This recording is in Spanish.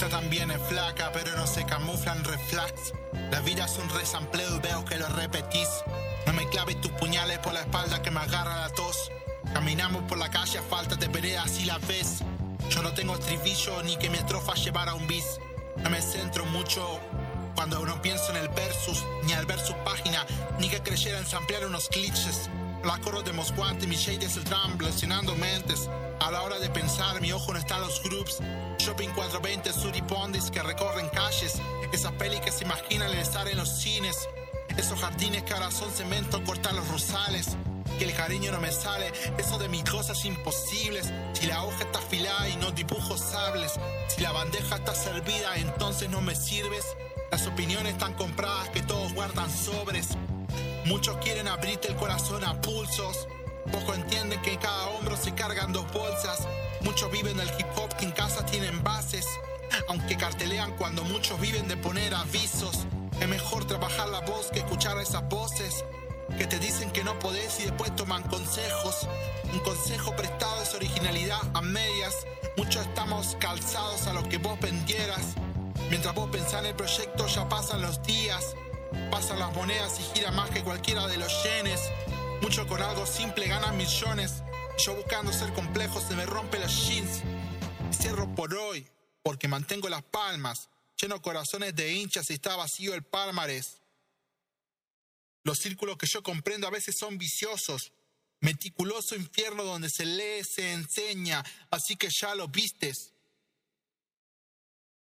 Ella también es flaca, pero no se camufla en reflex. La vida es un resampleo y veo que lo repetís. No me claves tus puñales por la espalda que me agarra la tos. Caminamos por la calle a falta de veredas y la ves. Yo no tengo estribillo ni que mi estrofa llevara un bis. No me centro mucho cuando no pienso en el versus, ni al ver su página, ni que creyera en samplear unos clichés. La corro de Moscú ante mi shade es el drum, lesionando mentes. A la hora de pensar, mi ojo no está en los groups. Shopping 420, suripondis que recorren calles. Esa peli que se imaginan el estar en los cines. Esos jardines que ahora son cemento, cortar los rosales. Que el cariño no me sale, eso de mis cosas imposibles. Si la hoja está afilada y no dibujo sables. Si la bandeja está servida, entonces no me sirves. Las opiniones están compradas que todos guardan sobres. Muchos quieren abrirte el corazón a pulsos. Poco entienden que en cada hombro se cargan dos bolsas. Muchos viven del hip hop que en casa tienen bases. Aunque cartelean cuando muchos viven de poner avisos. Es mejor trabajar la voz que escuchar esas voces que te dicen que no podés y después toman consejos. Un consejo prestado es originalidad a medias. Muchos estamos calzados a lo que vos vendieras. Mientras vos pensás en el proyecto ya pasan los días. Pasan las monedas y gira más que cualquiera de los yenes. Muchos con algo simple ganan millones. Y yo buscando ser complejo se me rompe los jeans. Y cierro por hoy porque mantengo las palmas. Lleno corazones de hinchas y está vacío el palmarés. Los círculos que yo comprendo a veces son viciosos. Meticuloso infierno donde se lee, se enseña. Así que ya lo vistes.